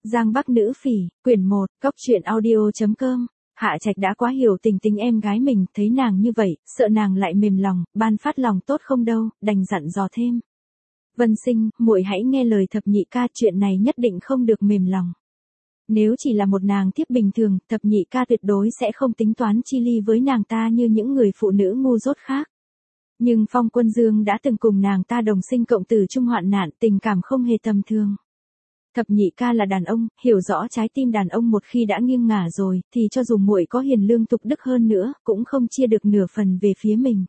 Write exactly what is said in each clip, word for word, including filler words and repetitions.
Giang Bắc Nữ Phỉ, quyển một, cóc truyện audio chấm com. Hạ Trạch đã quá hiểu tình tính em gái mình, thấy nàng như vậy, sợ nàng lại mềm lòng, ban phát lòng tốt không đâu, đành dặn dò thêm. Vân Sinh, muội hãy nghe lời thập nhị ca, chuyện này nhất định không được mềm lòng. Nếu chỉ là một nàng thiếp bình thường, thập nhị ca tuyệt đối sẽ không tính toán chi ly với nàng ta như những người phụ nữ ngu dốt khác. Nhưng Phong Quân Dương đã từng cùng nàng ta đồng sinh cộng tử chung hoạn nạn, tình cảm không hề tầm thường. Thập nhị ca là đàn ông, hiểu rõ trái tim đàn ông, một khi đã nghiêng ngả rồi, thì cho dù muội có hiền lương tục đức hơn nữa, cũng không chia được nửa phần về phía mình.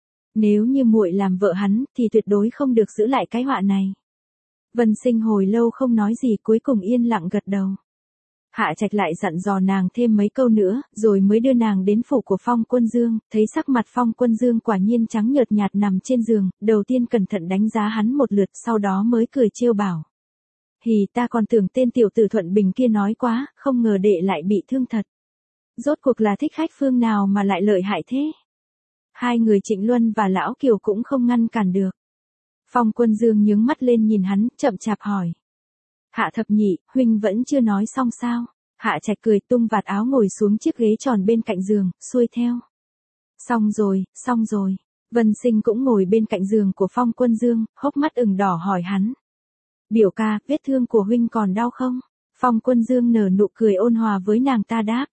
Nếu như muội làm vợ hắn, thì tuyệt đối không được giữ lại cái họa này. Vân Sinh hồi lâu không nói gì, cuối cùng yên lặng gật đầu. Hạ Trạch lại dặn dò nàng thêm mấy câu nữa, rồi mới đưa nàng đến phủ của Phong Quân Dương, thấy sắc mặt Phong Quân Dương quả nhiên trắng nhợt nhạt nằm trên giường, đầu tiên cẩn thận đánh giá hắn một lượt, sau đó mới cười trêu bảo. Hì, ta còn tưởng tên tiểu tử Thuận Bình kia nói quá, không ngờ đệ lại bị thương thật. Rốt cuộc là thích khách phương nào mà lại lợi hại thế? Hai người Trịnh Luân và Lão Kiều cũng không ngăn cản được. Phong Quân Dương nhướng mắt lên nhìn hắn, chậm chạp hỏi. Hạ thập nhị, huynh vẫn chưa nói xong sao? Hạ Trạch cười tung vạt áo ngồi xuống chiếc ghế tròn bên cạnh giường, xuôi theo. Xong rồi, xong rồi. Vân Sinh cũng ngồi bên cạnh giường của Phong Quân Dương, hốc mắt ửng đỏ hỏi hắn. Biểu ca, vết thương của huynh còn đau không? Phong Quân Dương nở nụ cười ôn hòa với nàng ta đáp.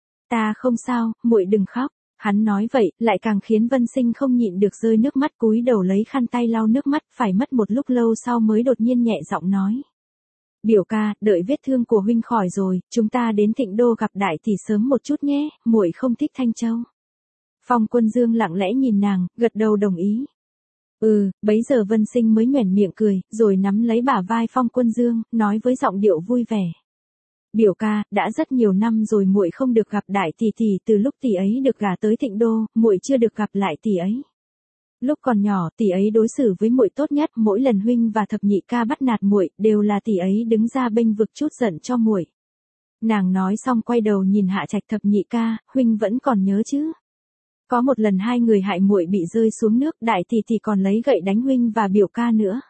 Ta không sao, muội đừng khóc. Hắn nói vậy, lại càng khiến Vân Sinh không nhịn được rơi nước mắt, cúi đầu lấy khăn tay lau nước mắt, phải mất một lúc lâu sau mới đột nhiên nhẹ giọng nói. Biểu ca, đợi vết thương của huynh khỏi rồi, chúng ta đến Thịnh Đô gặp đại tỷ sớm một chút nhé, muội không thích Thanh Châu. Phong Quân Dương lặng lẽ nhìn nàng, gật đầu đồng ý. Ừ, bấy giờ Vân Sinh mới nhoẻn miệng cười, rồi nắm lấy bả vai Phong Quân Dương, nói với giọng điệu vui vẻ. Biểu ca, đã rất nhiều năm rồi muội không được gặp đại tỷ tỷ, từ lúc tỷ ấy được gả tới Thịnh Đô, muội chưa được gặp lại tỷ ấy. Lúc còn nhỏ, tỷ ấy đối xử với muội tốt nhất, mỗi lần huynh và thập nhị ca bắt nạt muội, đều là tỷ ấy đứng ra bênh vực chút giận cho muội. Nàng nói xong quay đầu nhìn Hạ Trạch. Thập nhị ca, huynh vẫn còn nhớ chứ? Có một lần hai người hại muội bị rơi xuống nước, đại tỷ tỷ còn lấy gậy đánh huynh và biểu ca nữa.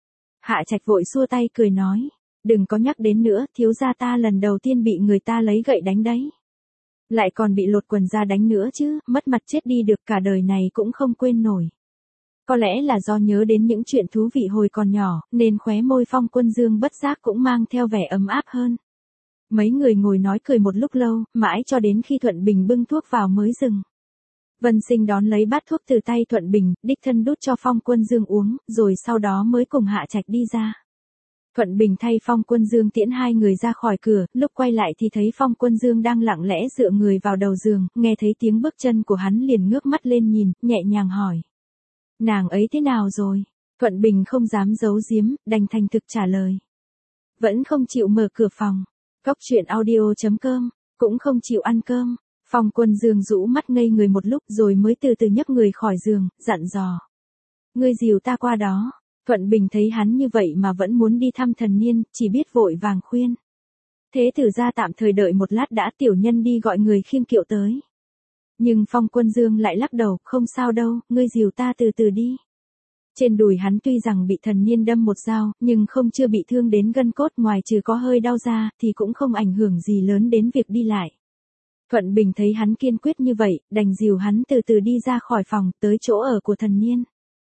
Hạ Trạch vội xua tay cười nói, đừng có nhắc đến nữa, thiếu gia ta lần đầu tiên bị người ta lấy gậy đánh đấy. Lại còn bị lột quần ra đánh nữa chứ, mất mặt chết đi được, cả đời này cũng không quên nổi. Có lẽ là do nhớ đến những chuyện thú vị hồi còn nhỏ, nên khóe môi Phong Quân Dương bất giác cũng mang theo vẻ ấm áp hơn. Mấy người ngồi nói cười một lúc lâu, mãi cho đến khi Thuận Bình bưng thuốc vào mới dừng. Vân Sinh đón lấy bát thuốc từ tay Thuận Bình, đích thân đút cho Phong Quân Dương uống, rồi sau đó mới cùng Hạ Trạch đi ra. Thuận Bình thay Phong Quân Dương tiễn hai người ra khỏi cửa, lúc quay lại thì thấy Phong Quân Dương đang lặng lẽ dựa người vào đầu giường, nghe thấy tiếng bước chân của hắn liền ngước mắt lên nhìn, nhẹ nhàng hỏi. Nàng ấy thế nào rồi? Thuận Bình không dám giấu giếm, đành thành thực trả lời. Vẫn không chịu mở cửa phòng. Cóc truyện audio chấm com, cũng không chịu ăn cơm. Phong Quân Dương rũ mắt ngây người một lúc rồi mới từ từ nhấc người khỏi giường, dặn dò. Ngươi dìu ta qua đó. Thuận Bình thấy hắn như vậy mà vẫn muốn đi thăm thần niên, chỉ biết vội vàng khuyên. Thế tử ra tạm thời đợi một lát đã, tiểu nhân đi gọi người khiêng kiệu tới. Nhưng Phong Quân Dương lại lắc đầu, không sao đâu, ngươi dìu ta từ từ đi. Trên đùi hắn tuy rằng bị thần niên đâm một dao, nhưng không chưa bị thương đến gân cốt, ngoài trừ có hơi đau ra, thì cũng không ảnh hưởng gì lớn đến việc đi lại. Thuận Bình thấy hắn kiên quyết như vậy, đành dìu hắn từ từ đi ra khỏi phòng, tới chỗ ở của thần niên.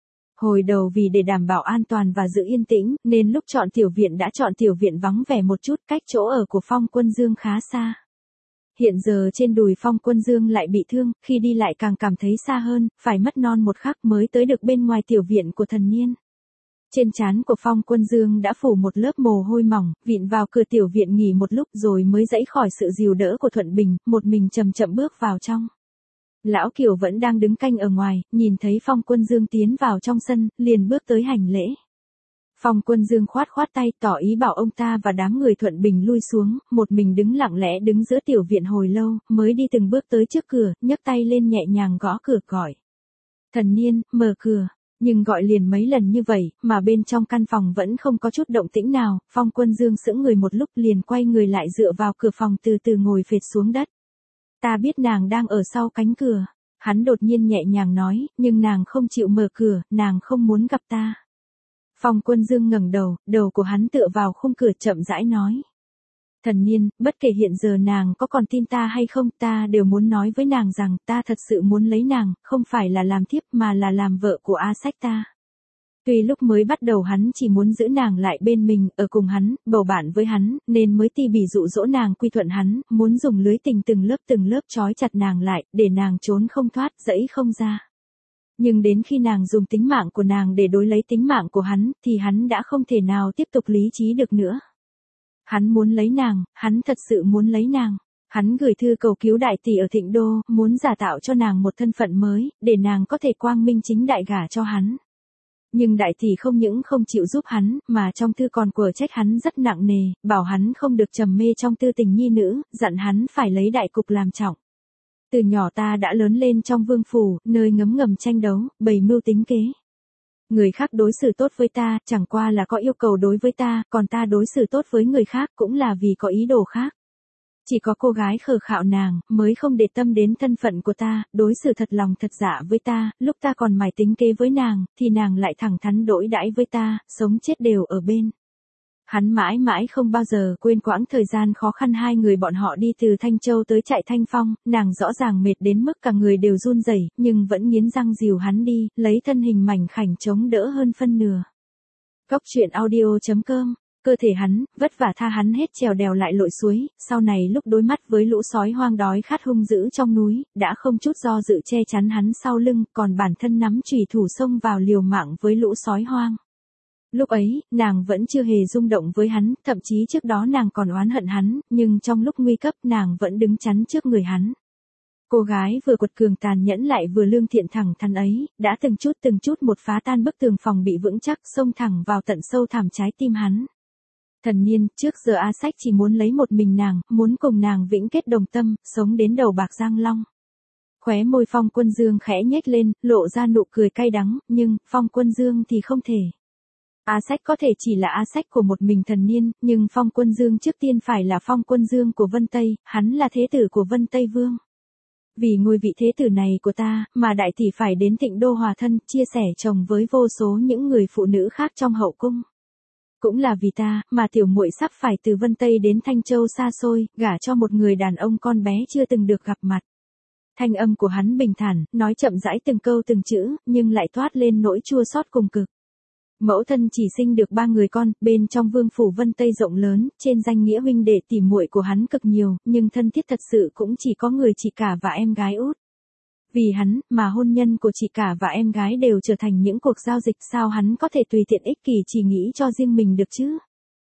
Hồi đầu vì để đảm bảo an toàn và giữ yên tĩnh, nên lúc chọn tiểu viện đã chọn tiểu viện vắng vẻ một chút, cách chỗ ở của Phong Quân Dương khá xa. Hiện giờ trên đùi Phong Quân Dương lại bị thương, khi đi lại càng cảm thấy xa hơn, phải mất non một khắc mới tới được bên ngoài tiểu viện của thần niên. Trên trán của Phong Quân Dương đã phủ một lớp mồ hôi mỏng, vịn vào cửa tiểu viện nghỉ một lúc rồi mới dãy khỏi sự dìu đỡ của Thuận Bình, một mình chậm chậm bước vào trong. Lão Kiều vẫn đang đứng canh ở ngoài, nhìn thấy Phong Quân Dương tiến vào trong sân, liền bước tới hành lễ. Phong Quân Dương khoát khoát tay, tỏ ý bảo ông ta và đám người Thuận Bình lui xuống, một mình đứng lặng lẽ đứng giữa tiểu viện hồi lâu, mới đi từng bước tới trước cửa, nhấc tay lên nhẹ nhàng gõ cửa gọi. Thần niên, mở cửa. Nhưng gọi liền mấy lần như vậy, mà bên trong căn phòng vẫn không có chút động tĩnh nào, Phong Quân Dương sững người một lúc liền quay người lại dựa vào cửa phòng từ từ ngồi phệt xuống đất. Ta biết nàng đang ở sau cánh cửa. Hắn đột nhiên nhẹ nhàng nói, nhưng nàng không chịu mở cửa, nàng không muốn gặp ta. Phong Quân Dương ngẩng đầu, đầu của hắn tựa vào khung cửa chậm rãi nói. Thần Niên, bất kể hiện giờ nàng có còn tin ta hay không, ta đều muốn nói với nàng rằng ta thật sự muốn lấy nàng, không phải là làm thiếp mà là làm vợ của A Sách ta. Tuy lúc mới bắt đầu hắn chỉ muốn giữ nàng lại bên mình, ở cùng hắn, bầu bạn với hắn, nên mới tỉ mỉ dụ dỗ nàng quy thuận hắn, muốn dùng lưới tình từng lớp từng lớp trói chặt nàng lại, để nàng trốn không thoát, dẫy không ra. Nhưng đến khi nàng dùng tính mạng của nàng để đối lấy tính mạng của hắn, thì hắn đã không thể nào tiếp tục lý trí được nữa. Hắn muốn lấy nàng, hắn thật sự muốn lấy nàng. Hắn gửi thư cầu cứu đại tỷ ở Thịnh Đô, muốn giả tạo cho nàng một thân phận mới, để nàng có thể quang minh chính đại gả cho hắn. Nhưng đại tỷ không những không chịu giúp hắn, mà trong thư còn quở trách hắn rất nặng nề, bảo hắn không được trầm mê trong tư tình nhi nữ, dặn hắn phải lấy đại cục làm trọng. Từ nhỏ ta đã lớn lên trong vương phủ, nơi ngấm ngầm tranh đấu, bày mưu tính kế. Người khác đối xử tốt với ta, chẳng qua là có yêu cầu đối với ta, còn ta đối xử tốt với người khác cũng là vì có ý đồ khác. Chỉ có cô gái khờ khạo nàng, mới không để tâm đến thân phận của ta, đối xử thật lòng thật dạ với ta, lúc ta còn mải tính kế với nàng, thì nàng lại thẳng thắn đối đãi với ta, sống chết đều ở bên. Hắn mãi mãi không bao giờ quên quãng thời gian khó khăn hai người bọn họ đi từ Thanh Châu tới Trại Thanh Phong, nàng rõ ràng mệt đến mức cả người đều run rẩy, nhưng vẫn nghiến răng dìu hắn đi, lấy thân hình mảnh khảnh chống đỡ hơn phân nửa. Cốc truyện audio chấm com. Cơ thể hắn, vất vả tha hắn hết trèo đèo lại lội suối, sau này lúc đối mắt với lũ sói hoang đói khát hung dữ trong núi, đã không chút do dự che chắn hắn sau lưng, còn bản thân nắm chùy thủ xông vào liều mạng với lũ sói hoang. Lúc ấy, nàng vẫn chưa hề rung động với hắn, thậm chí trước đó nàng còn oán hận hắn, nhưng trong lúc nguy cấp nàng vẫn đứng chắn trước người hắn. Cô gái vừa quật cường tàn nhẫn lại vừa lương thiện thẳng thắn ấy, đã từng chút từng chút một phá tan bức tường phòng bị vững chắc, xông thẳng vào tận sâu thẳm trái tim hắn. Thần Niên, trước giờ A Sách chỉ muốn lấy một mình nàng, muốn cùng nàng vĩnh kết đồng tâm, sống đến đầu bạc răng long. Khóe môi Phong Quân Dương khẽ nhếch lên, lộ ra nụ cười cay đắng, nhưng, Phong Quân Dương thì không thể. A Sách có thể chỉ là A Sách của một mình Thần Niên, nhưng Phong Quân Dương trước tiên phải là Phong Quân Dương của Vân Tây, hắn là thế tử của Vân Tây Vương. Vì ngôi vị thế tử này của ta, mà đại tỷ phải đến Thịnh Đô hòa thân, chia sẻ chồng với vô số những người phụ nữ khác trong hậu cung. Cũng là vì ta, mà tiểu muội sắp phải từ Vân Tây đến Thanh Châu xa xôi, gả cho một người đàn ông con bé chưa từng được gặp mặt. Thanh âm của hắn bình thản, nói chậm rãi từng câu từng chữ, nhưng lại toát lên nỗi chua xót cùng cực. Mẫu thân chỉ sinh được ba người con, bên trong vương phủ Vân Tây rộng lớn, trên danh nghĩa huynh đệ tỉ muội của hắn cực nhiều, nhưng thân thiết thật sự cũng chỉ có người chị cả và em gái út. Vì hắn, mà hôn nhân của chị cả và em gái đều trở thành những cuộc giao dịch, sao hắn có thể tùy tiện ích kỷ chỉ nghĩ cho riêng mình được chứ?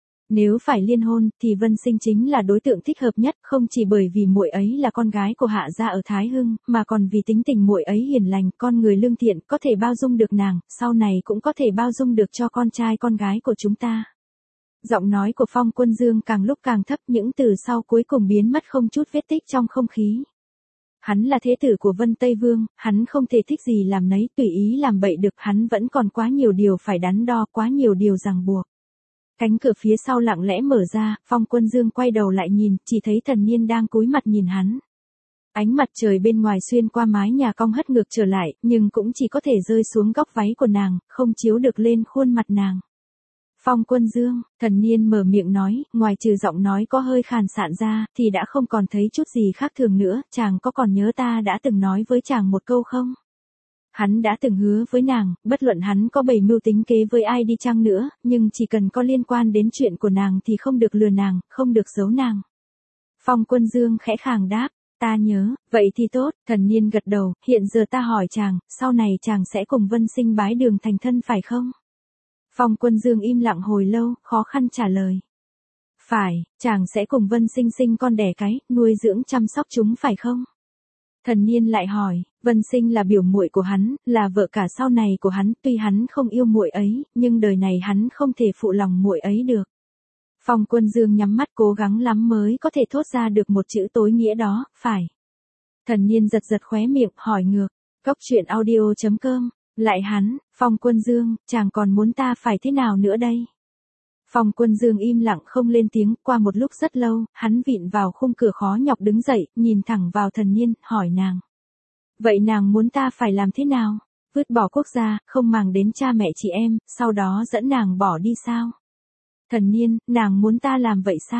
Nếu phải liên hôn, thì Vân Sinh chính là đối tượng thích hợp nhất, không chỉ bởi vì muội ấy là con gái của Hạ gia ở Thái Hưng, mà còn vì tính tình muội ấy hiền lành, con người lương thiện, có thể bao dung được nàng, sau này cũng có thể bao dung được cho con trai con gái của chúng ta. Giọng nói của Phong Quân Dương càng lúc càng thấp, những từ sau cuối cùng biến mất không chút vết tích trong không khí. Hắn là thế tử của Vân Tây Vương, hắn không thể thích gì làm nấy, tùy ý làm bậy được, hắn vẫn còn quá nhiều điều phải đắn đo, quá nhiều điều ràng buộc. Cánh cửa phía sau lặng lẽ mở ra, Phong Quân Dương quay đầu lại nhìn, chỉ thấy Thần Niên đang cúi mặt nhìn hắn. Ánh mặt trời bên ngoài xuyên qua mái nhà cong hất ngược trở lại, nhưng cũng chỉ có thể rơi xuống góc váy của nàng, không chiếu được lên khuôn mặt nàng. Phong Quân Dương, Thần Niên mở miệng nói, ngoài trừ giọng nói có hơi khàn sạn ra, thì đã không còn thấy chút gì khác thường nữa, chàng có còn nhớ ta đã từng nói với chàng một câu không? Hắn đã từng hứa với nàng, bất luận hắn có bày mưu tính kế với ai đi chăng nữa, nhưng chỉ cần có liên quan đến chuyện của nàng thì không được lừa nàng, không được giấu nàng. Phong Quân Dương khẽ khàng đáp, ta nhớ, vậy thì tốt, Thần Niên gật đầu, hiện giờ ta hỏi chàng, sau này chàng sẽ cùng Vân Sinh bái đường thành thân phải không? Phong Quân Dương im lặng hồi lâu, khó khăn trả lời. Phải, chàng sẽ cùng Vân Sinh sinh con đẻ cái, nuôi dưỡng chăm sóc chúng phải không? Thần Niên lại hỏi, Vân Sinh là biểu muội của hắn, là vợ cả sau này của hắn, tuy hắn không yêu muội ấy, nhưng đời này hắn không thể phụ lòng muội ấy được. Phong Quân Dương nhắm mắt cố gắng lắm mới có thể thốt ra được một chữ tối nghĩa đó, phải. Thần Niên giật giật khóe miệng, hỏi ngược, cốc truyện audio chấm com. Lại hắn, Phong Quân Dương, chàng còn muốn ta phải thế nào nữa đây? Phong Quân Dương im lặng không lên tiếng, qua một lúc rất lâu, hắn vịn vào khung cửa khó nhọc đứng dậy, nhìn thẳng vào Thần Niên, hỏi nàng. Vậy nàng muốn ta phải làm thế nào? Vứt bỏ quốc gia, không màng đến cha mẹ chị em, sau đó dẫn nàng bỏ đi sao? Thần Niên, nàng muốn ta làm vậy sao?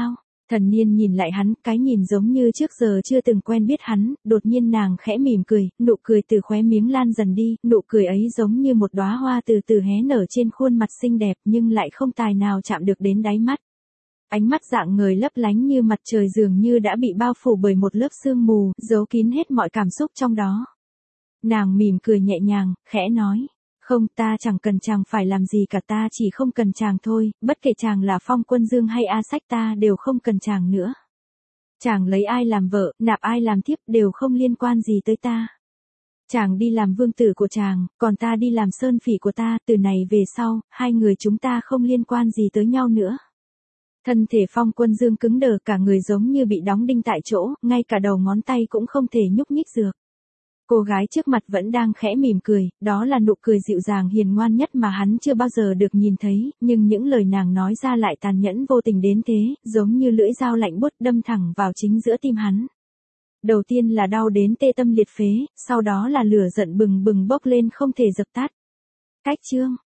Thần Niên nhìn lại hắn, cái nhìn giống như trước giờ chưa từng quen biết hắn, đột nhiên nàng khẽ mỉm cười, nụ cười từ khóe miếng lan dần đi, nụ cười ấy giống như một đóa hoa từ từ hé nở trên khuôn mặt xinh đẹp nhưng lại không tài nào chạm được đến đáy mắt. Ánh mắt dạng người lấp lánh như mặt trời dường như đã bị bao phủ bởi một lớp sương mù, giấu kín hết mọi cảm xúc trong đó. Nàng mỉm cười nhẹ nhàng, khẽ nói. Không, ta chẳng cần chàng phải làm gì cả, ta chỉ không cần chàng thôi, bất kể chàng là Phong Quân Dương hay A Sách ta đều không cần chàng nữa. Chàng lấy ai làm vợ, nạp ai làm thiếp đều không liên quan gì tới ta. Chàng đi làm vương tử của chàng, còn ta đi làm sơn phỉ của ta, từ này về sau, hai người chúng ta không liên quan gì tới nhau nữa. Thân thể Phong Quân Dương cứng đờ, cả người giống như bị đóng đinh tại chỗ, ngay cả đầu ngón tay cũng không thể nhúc nhích được. Cô gái trước mặt vẫn đang khẽ mỉm cười, đó là nụ cười dịu dàng hiền ngoan nhất mà hắn chưa bao giờ được nhìn thấy, nhưng những lời nàng nói ra lại tàn nhẫn vô tình đến thế, giống như lưỡi dao lạnh buốt đâm thẳng vào chính giữa tim hắn. Đầu tiên là đau đến tê tâm liệt phế, sau đó là lửa giận bừng bừng bốc lên không thể dập tắt. Cách chương